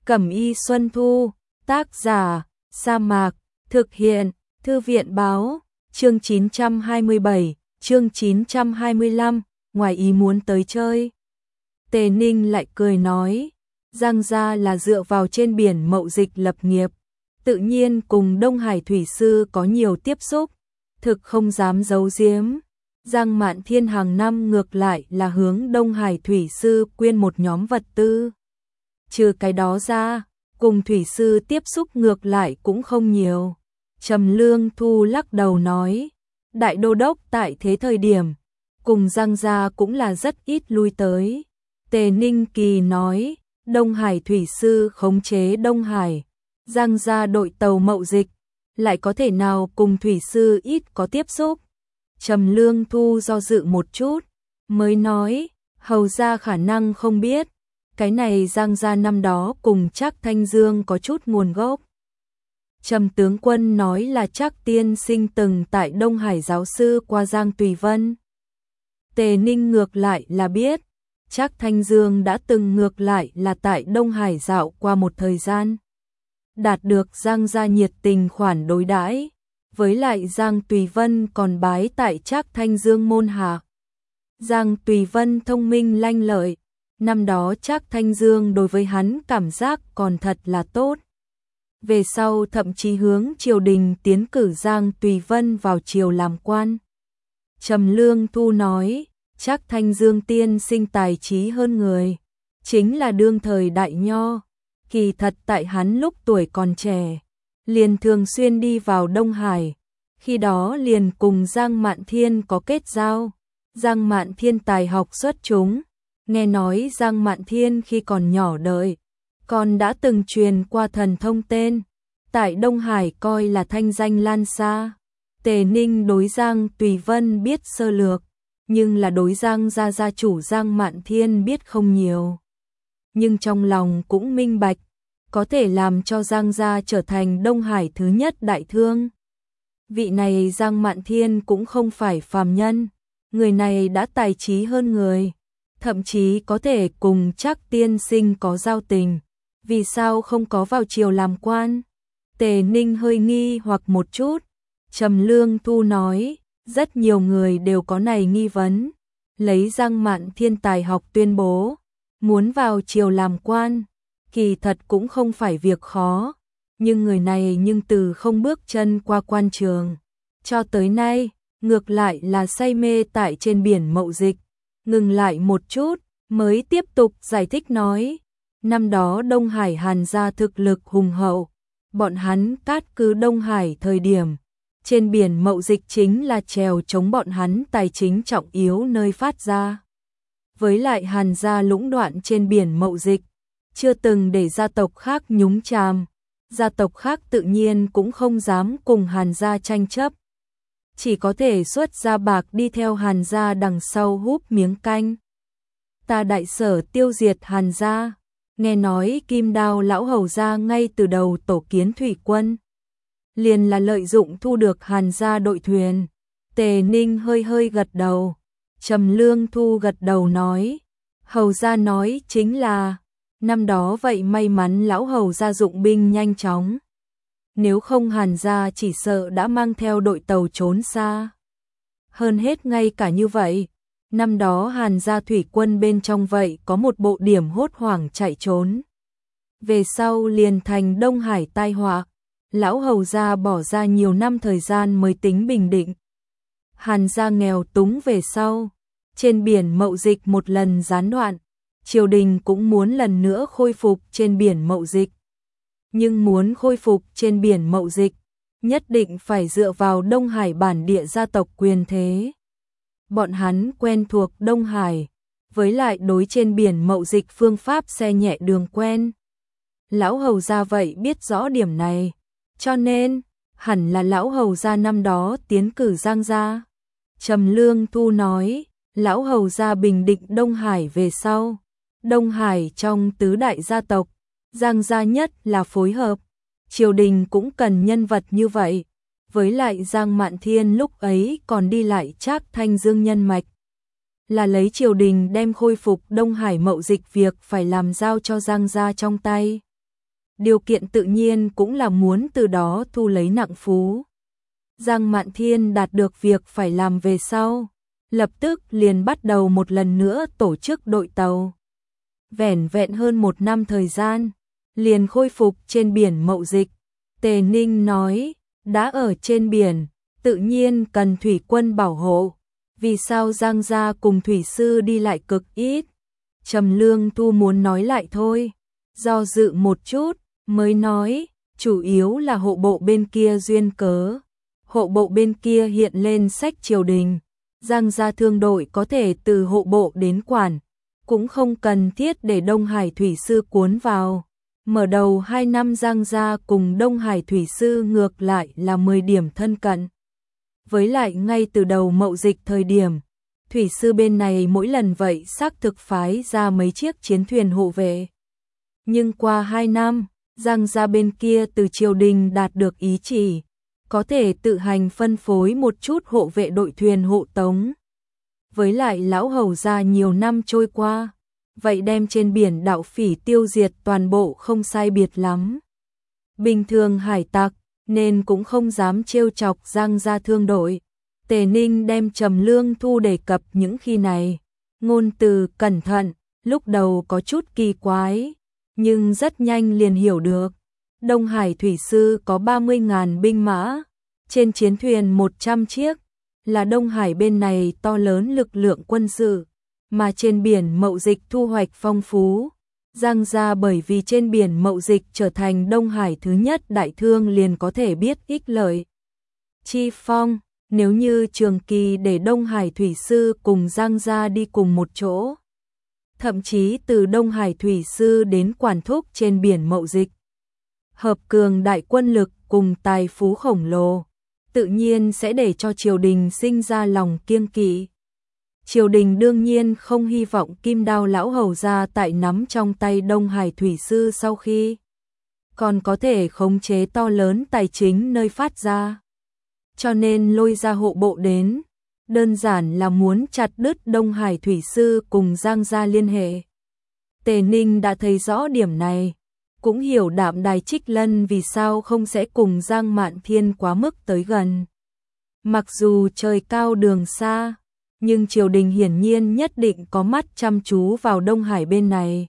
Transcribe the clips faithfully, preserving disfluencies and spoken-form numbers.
Cẩm y Xuân Thu, tác giả, Sa Mạc, thực hiện, Thư viện báo, chương chín trăm hai mươi bảy, chương chín trăm hai mươi lăm, ngoài ý muốn tới chơi. Tề Ninh lại cười nói, Giang gia là dựa vào trên biển mậu dịch lập nghiệp, tự nhiên cùng Đông Hải thủy sư có nhiều tiếp xúc, thực không dám giấu giếm. Giang Mạn Thiên hàng năm ngược lại là hướng Đông Hải thủy sư quyên một nhóm vật tư. Trừ cái đó ra, cùng thủy sư tiếp xúc ngược lại cũng không nhiều. Trầm Lương Thu lắc đầu nói, đại đô đốc tại thế thời điểm, cùng Giang gia cũng là rất ít lui tới. Tề Ninh Kỳ nói, Đông Hải thủy sư khống chế Đông Hải, Giang gia đội tàu mậu dịch, lại có thể nào cùng thủy sư ít có tiếp xúc. Trầm Lương Thu do dự một chút, mới nói, hầu ra khả năng không biết, cái này Giang gia năm đó cùng Trác Thanh Dương có chút nguồn gốc. Trầm tướng quân nói là Trác tiên sinh từng tại Đông Hải giáo sư qua Giang Tùy Vân. Tề Ninh ngược lại là biết, Trác Thanh Dương đã từng ngược lại là tại Đông Hải dạo qua một thời gian. Đạt được Giang gia nhiệt tình khoản đối đãi, với lại Giang Tùy Vân còn bái tại Trác Thanh Dương môn hạ. Giang Tùy Vân thông minh lanh lợi, năm đó Trác Thanh Dương đối với hắn cảm giác còn thật là tốt. Về sau thậm chí hướng triều đình tiến cử Giang Tùy Vân vào triều làm quan. Trầm Lương Thu nói, Trác Thanh Dương tiên sinh tài trí hơn người, chính là đương thời đại nho. Kỳ thật tại hắn lúc tuổi còn trẻ, liền thường xuyên đi vào Đông Hải, khi đó liền cùng Giang Mạn Thiên có kết giao. Giang Mạn Thiên tài học xuất chúng, nghe nói Giang Mạn Thiên khi còn nhỏ đời, còn đã từng truyền qua thần thông tên, tại Đông Hải coi là thanh danh lan xa. Tề Ninh đối Giang Tùy Vân biết sơ lược, nhưng là đối Giang gia gia chủ Giang Mạn Thiên biết không nhiều. Nhưng trong lòng cũng minh bạch, có thể làm cho Giang gia trở thành Đông Hải thứ nhất đại thương. Vị này Giang Mạn Thiên cũng không phải phàm nhân, người này đã tài trí hơn người, thậm chí có thể cùng Trác tiên sinh có giao tình, vì sao không có vào triều làm quan? Tề Ninh hơi nghi hoặc một chút, Trầm Lương Thu nói, rất nhiều người đều có này nghi vấn, lấy Giang Mạn Thiên tài học tuyên bố, muốn vào triều làm quan, kỳ thật cũng không phải việc khó, nhưng người này nhưng từ không bước chân qua quan trường, cho tới nay, ngược lại là say mê tại trên biển mậu dịch. Ngừng lại một chút, mới tiếp tục giải thích nói, năm đó Đông Hải Hàn gia thực lực hùng hậu, bọn hắn cát cứ Đông Hải thời điểm, trên biển mậu dịch chính là trèo chống bọn hắn tài chính trọng yếu nơi phát ra. Với lại Hàn gia lũng đoạn trên biển mậu dịch, chưa từng để gia tộc khác nhúng chàm, gia tộc khác tự nhiên cũng không dám cùng Hàn gia tranh chấp, chỉ có thể xuất ra bạc đi theo Hàn gia đằng sau húp miếng canh. Ta đại sở tiêu diệt Hàn gia, nghe nói Kim Đao lão hầu gia ngay từ đầu tổ kiến thủy quân, liền là lợi dụng thu được Hàn gia đội thuyền. Tề Ninh hơi hơi gật đầu, Trầm Lương Thu gật đầu nói, hầu gia nói chính là, năm đó vậy may mắn lão hầu gia dụng binh nhanh chóng. Nếu không Hàn gia chỉ sợ đã mang theo đội tàu trốn xa. Hơn hết ngay cả như vậy, năm đó Hàn gia thủy quân bên trong vậy có một bộ điểm hốt hoảng chạy trốn. Về sau liền thành Đông Hải tai họa, lão hầu gia bỏ ra nhiều năm thời gian mới tính bình định. Hàn gia nghèo túng về sau, trên biển mậu dịch một lần gián đoạn, triều đình cũng muốn lần nữa khôi phục trên biển mậu dịch. Nhưng muốn khôi phục trên biển mậu dịch, nhất định phải dựa vào Đông Hải bản địa gia tộc quyền thế. Bọn hắn quen thuộc Đông Hải, với lại đối trên biển mậu dịch phương pháp xe nhẹ đường quen. Lão hầu gia vậy biết rõ điểm này, cho nên, hẳn là lão hầu gia năm đó tiến cử Giang gia. Trầm Lương Thu nói, lão hầu gia bình định Đông Hải về sau, Đông Hải trong tứ đại gia tộc, Giang gia nhất là phối hợp, triều đình cũng cần nhân vật như vậy, với lại Giang Mạn Thiên lúc ấy còn đi lại Trác Thanh Dương nhân mạch, là lấy triều đình đem khôi phục Đông Hải mậu dịch việc phải làm giao cho Giang gia trong tay. điều kiện tự nhiên cũng là muốn từ đó thu lấy nặng phú. Giang Mạn Thiên đạt được việc phải làm về sau, lập tức liền bắt đầu một lần nữa tổ chức đội tàu. Vẻn vẹn hơn một năm thời gian, liền khôi phục trên biển mậu dịch. Tề Ninh nói, đã ở trên biển, tự nhiên cần thủy quân bảo hộ. Vì sao Giang gia cùng thủy sư đi lại cực ít? Trầm Lương Thu muốn nói lại thôi, do dự một chút, mới nói, chủ yếu là hộ bộ bên kia duyên cớ. Hộ bộ bên kia hiện lên sách triều đình, Giang gia thương đội có thể từ hộ bộ đến quản, cũng không cần thiết để Đông Hải thủy sư cuốn vào. Mở đầu hai năm Giang gia cùng Đông Hải thủy sư ngược lại là mười điểm thân cận. Với lại ngay từ đầu mậu dịch thời điểm, thủy sư bên này mỗi lần vậy xác thực phái ra mấy chiếc chiến thuyền hộ vệ. Nhưng qua hai năm, Giang gia bên kia từ triều đình đạt được ý chỉ, có thể tự hành phân phối một chút hộ vệ đội thuyền hộ tống. Với lại lão hầu gia nhiều năm trôi qua, vậy đem trên biển đạo phỉ tiêu diệt toàn bộ không sai biệt lắm. Bình thường hải tặc, nên cũng không dám trêu chọc Giang gia thương đội. Tề Ninh đem Trầm Lương Thu đề cập những khi này, ngôn từ cẩn thận, lúc đầu có chút kỳ quái, nhưng rất nhanh liền hiểu được. Đông Hải thủy sư có ba mươi nghìn binh mã, trên chiến thuyền một trăm chiếc, là Đông Hải bên này to lớn lực lượng quân sự, mà trên biển mậu dịch thu hoạch phong phú. Giang gia bởi vì trên biển mậu dịch trở thành Đông Hải thứ nhất đại thương liền có thể biết ích lợi. Chi phong, nếu như trường kỳ để Đông Hải thủy sư cùng Giang gia đi cùng một chỗ, thậm chí từ Đông Hải thủy sư đến quản thúc trên biển mậu dịch, hợp cường đại quân lực cùng tài phú khổng lồ, tự nhiên sẽ để cho triều đình sinh ra lòng kiêng kỵ. Triều đình đương nhiên không hy vọng Kim Đao lão hầu gia tại nắm trong tay Đông Hải thủy sư sau khi còn có thể khống chế to lớn tài chính nơi phát ra. Cho nên lôi ra hộ bộ đến, đơn giản là muốn chặt đứt Đông Hải thủy sư cùng Giang gia liên hệ. Tề Ninh đã thấy rõ điểm này, cũng hiểu Đạm Đài Trích Lân vì sao không sẽ cùng Giang Mạn Thiên quá mức tới gần. Mặc dù trời cao đường xa, nhưng triều đình hiển nhiên nhất định có mắt chăm chú vào Đông Hải bên này.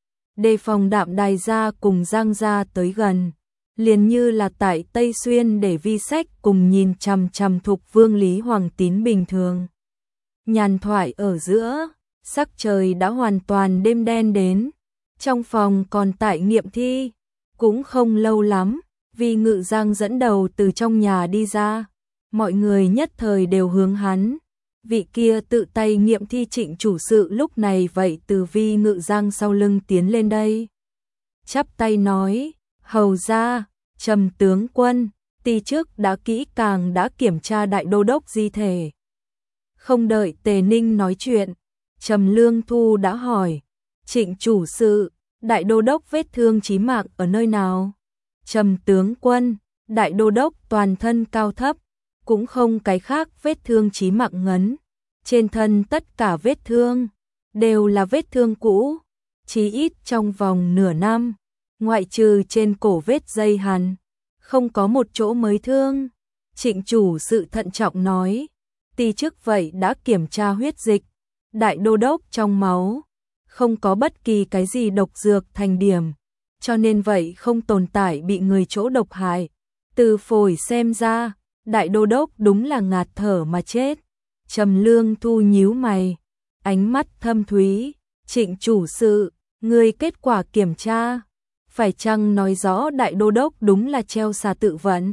Đề phòng Đạm Đài gia cùng Giang gia tới gần, liền như là tại Tây Xuyên để Vi Sách cùng nhìn chằm chằm Thục Vương Lý Hoàng Tín bình thường. Nhàn thoại ở giữa, sắc trời đã hoàn toàn đêm đen đến, trong phòng còn tại nghiệm thi, cũng không lâu lắm, Vi Ngự Giang dẫn đầu từ trong nhà đi ra, mọi người nhất thời đều hướng hắn. Vị kia tự tay nghiệm thi Trịnh chủ sự lúc này vậy từ Vi Ngự Giang sau lưng tiến lên đây. Chắp tay nói, hầu gia, Trầm tướng quân, ti trước đã kỹ càng đã kiểm tra đại đô đốc di thể. Không đợi Tề Ninh nói chuyện, Trầm Lương Thu đã hỏi, Trịnh chủ sự, đại đô đốc vết thương chí mạng ở nơi nào? Trầm tướng quân, đại đô đốc toàn thân cao thấp, cũng không cái khác vết thương chí mạng ngấn. Trên thân tất cả vết thương đều là vết thương cũ, chí ít trong vòng nửa năm, ngoại trừ trên cổ vết dây hằn, không có một chỗ mới thương. Trịnh chủ sự thận trọng nói, ti trước vậy đã kiểm tra huyết dịch, đại đô đốc trong máu không có bất kỳ cái gì độc dược thành điểm, cho nên vậy không tồn tại bị người chỗ độc hại. Từ phổi xem ra, đại đô đốc đúng là ngạt thở mà chết. Trầm Lương Thu nhíu mày, ánh mắt thâm thúy, Trịnh chủ sự, người kết quả kiểm tra, phải chăng nói rõ đại đô đốc đúng là treo xà tự vẫn?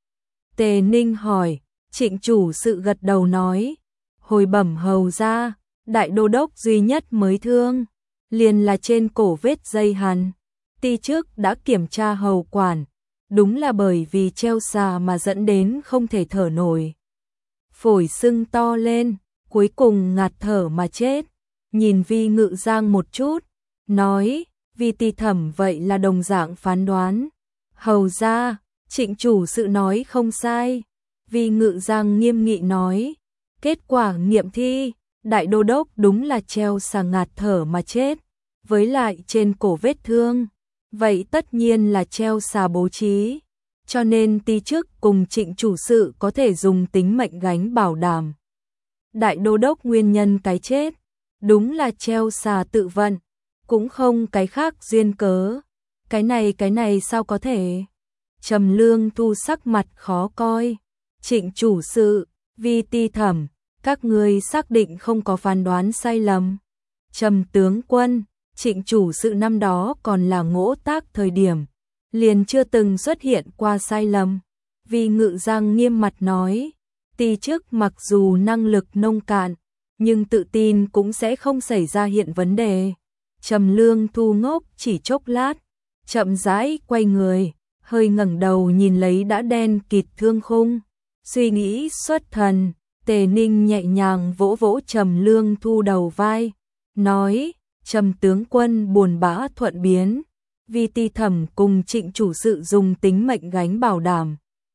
Tề Ninh hỏi, Trịnh chủ sự gật đầu nói, hồi bẩm hầu gia, đại đô đốc duy nhất mới thương, liền là trên cổ vết dây hằn, ti trước đã kiểm tra hầu quản, đúng là bởi vì treo xà mà dẫn đến không thể thở nổi. Phổi sưng to lên, cuối cùng ngạt thở mà chết. Nhìn Vi Ngự Giang một chút, nói, Vi ti thẩm vậy là đồng dạng phán đoán. Hầu gia, Trịnh chủ sự nói không sai. Vi Ngự Giang nghiêm nghị nói, kết quả nghiệm thi, đại đô đốc đúng là treo xà ngạt thở mà chết, với lại trên cổ vết thương vậy tất nhiên là treo xà bố trí, cho nên ty chức cùng Trịnh chủ sự có thể dùng tính mệnh gánh bảo đảm. Đại đô đốc nguyên nhân cái chết, đúng là treo xà tự vận, cũng không cái khác duyên cớ. Cái này cái này sao có thể? Trầm Lương Thu sắc mặt khó coi. Trịnh chủ sự, Vi ti thẩm, các ngươi xác định không có phán đoán sai lầm. Trầm tướng quân, Trịnh chủ sự năm đó còn là ngỗ tác thời điểm, liền chưa từng xuất hiện qua sai lầm. Vi Ngự Giang nghiêm mặt nói, ty chức mặc dù năng lực nông cạn, nhưng tự tin cũng sẽ không xảy ra hiện vấn đề. Trầm Lương Thu ngốc chỉ chốc lát, chậm rãi quay người, hơi ngẩng đầu nhìn lấy đã đen kịt thương khung, suy nghĩ xuất thần. Tề Ninh nhẹ nhàng vỗ vỗ Trầm Lương Thu đầu vai, nói, Trầm tướng quân buồn bã thuận biến, Vi ti thẩm cùng Trịnh chủ sự dùng tính mệnh gánh bảo đảm.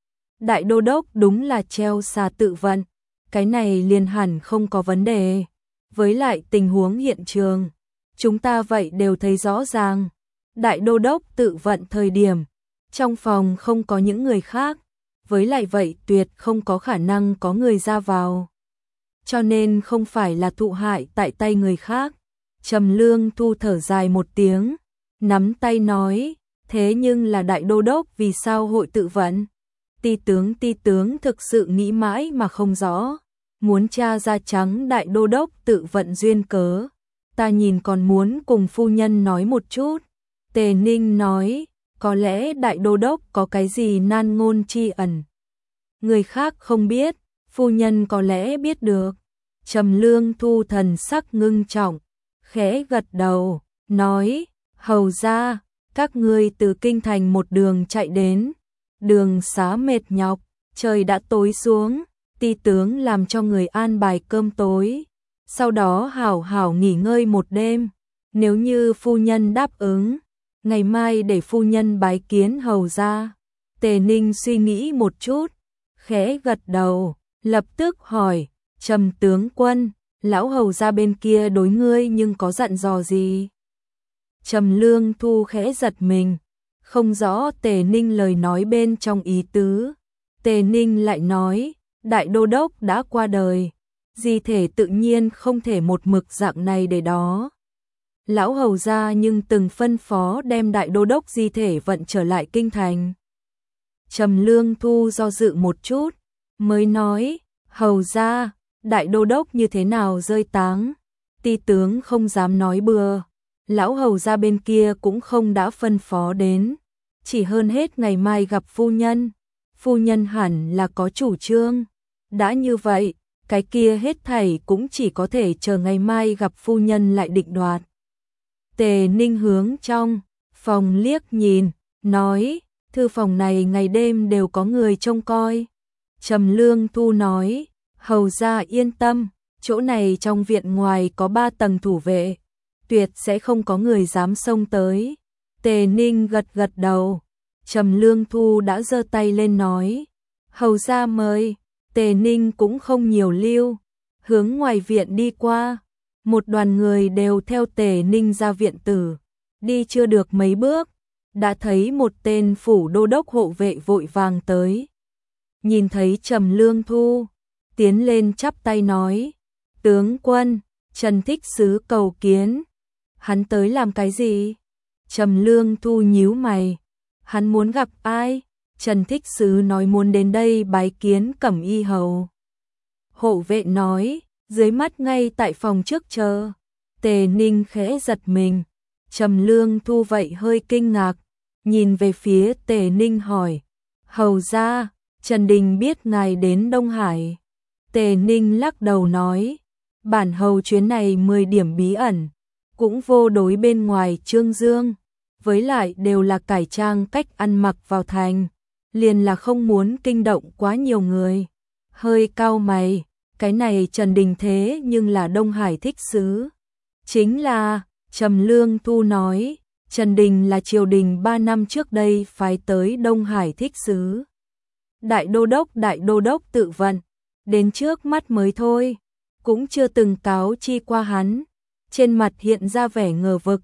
Đại đô đốc đúng là treo xà tự vận, cái này liền hẳn không có vấn đề. Với lại tình huống hiện trường, chúng ta vậy đều thấy rõ ràng. Đại đô đốc tự vận thời điểm, trong phòng không có những người khác, với lại vậy tuyệt không có khả năng có người ra vào. Cho nên không phải là thụ hại tại tay người khác. Trầm Lương Thu thở dài một tiếng, nắm tay nói, thế nhưng là đại đô đốc vì sao hội tự vận? Ti tướng ti tướng thực sự nghĩ mãi mà không rõ, muốn tra ra trắng đại đô đốc tự vận duyên cớ. Ta nhìn còn muốn cùng phu nhân nói một chút. Tề Ninh nói, có lẽ đại đô đốc có cái gì nan ngôn chi ẩn, người khác không biết, phu nhân có lẽ biết được. Trầm Lương Thu thần sắc ngưng trọng, khẽ gật đầu, nói, hầu ra, các ngươi từ kinh thành một đường chạy đến, đường xá mệt nhọc, trời đã tối xuống, ty tướng làm cho người an bài cơm tối, sau đó hảo hảo nghỉ ngơi một đêm, nếu như phu nhân đáp ứng, ngày mai để phu nhân bái kiến hầu ra. Tề Ninh suy nghĩ một chút, khẽ gật đầu, lập tức hỏi, Trầm tướng quân, lão hầu ra bên kia đối ngươi nhưng có dặn dò gì? Trầm Lương Thu khẽ giật mình, không rõ Tề Ninh lời nói bên trong ý tứ. Tề Ninh lại nói, đại đô đốc đã qua đời, di thể tự nhiên không thể một mực dạng này để đó. Lão hầu ra nhưng từng phân phó đem đại đô đốc di thể vận trở lại kinh thành. Trầm Lương Thu do dự một chút, mới nói, hầu ra, đại đô đốc như thế nào rơi táng, ty tướng không dám nói bừa. Lão hầu ra bên kia cũng không đã phân phó đến, chỉ hơn hết ngày mai gặp phu nhân, phu nhân hẳn là có chủ trương. Đã như vậy, cái kia hết thảy cũng chỉ có thể chờ ngày mai gặp phu nhân lại định đoạt. Tề Ninh hướng trong phòng liếc nhìn, nói, thư phòng này ngày đêm đều có người trông coi. Trầm Lương Thu nói, hầu ra yên tâm, chỗ này trong viện ngoài có ba tầng thủ vệ, tuyệt sẽ không có người dám xông tới. Tề Ninh gật gật đầu, Trầm Lương Thu đã giơ tay lên nói, hầu ra mời. Tề Ninh cũng không nhiều lưu, hướng ngoài viện đi qua, một đoàn người đều theo Tề Ninh ra viện tử, đi chưa được mấy bước, đã thấy một tên phủ đô đốc hộ vệ vội vàng tới. Nhìn thấy Trầm Lương Thu, tiến lên chắp tay nói, tướng quân, Trần Thích Sứ cầu kiến. Hắn tới làm cái gì? Trầm Lương Thu nhíu mày, hắn muốn gặp ai? Trần Thích Sứ nói muốn đến đây bái kiến Cẩm Y hầu. Hộ vệ nói, dưới mắt ngay tại phòng trước chờ. Tề Ninh khẽ giật mình, Trầm Lương Thu vậy hơi kinh ngạc, nhìn về phía Tề Ninh hỏi, hầu ra, Trần Đình biết ngài đến Đông Hải. Tề Ninh lắc đầu nói, bản hầu chuyến này mười điểm bí ẩn, cũng vô đối bên ngoài Trương Dương, với lại đều là cải trang cách ăn mặc vào thành, liền là không muốn kinh động quá nhiều người. Hơi cau mày, cái này Trần Đình thế nhưng là Đông Hải Thích Sứ. Chính là, Trầm Lương Thu nói, Trần Đình là triều đình ba năm trước đây phái tới Đông Hải Thích Sứ. Đại đô đốc đại đô đốc tự vận, đến trước mắt mới thôi, cũng chưa từng cáo chi qua hắn. Trên mặt hiện ra vẻ ngờ vực,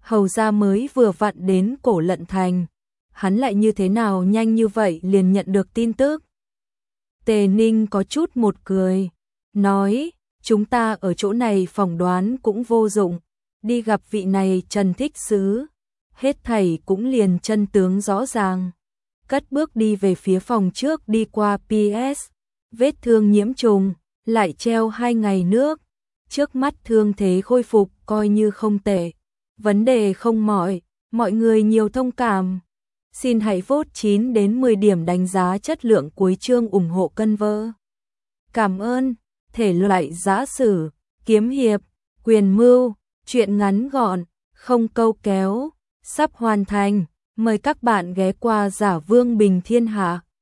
Hầu ra mới vừa vặn đến Cổ Lận Thành, hắn lại như thế nào nhanh như vậy liền nhận được tin tức. Tề Ninh có chút một cười, nói, chúng ta ở chỗ này phỏng đoán cũng vô dụng, đi gặp vị này Trần Thích Sứ, hết thảy cũng liền chân tướng rõ ràng. Cất bước đi về phía phòng trước, đi qua pê ét, vết thương nhiễm trùng, lại treo hai ngày nước, trước mắt thương thế khôi phục coi như không tệ. Vấn đề không mỏi, mọi người nhiều thông cảm. Xin hãy vote chín đến mười điểm đánh giá chất lượng cuối chương ủng hộ cân vơ. Cảm ơn. Thể loại giã sử, kiếm hiệp, quyền mưu, truyện ngắn gọn, không câu kéo, sắp hoàn thành. Mời các bạn ghé qua Giả Vương Bình Thiên Hạ.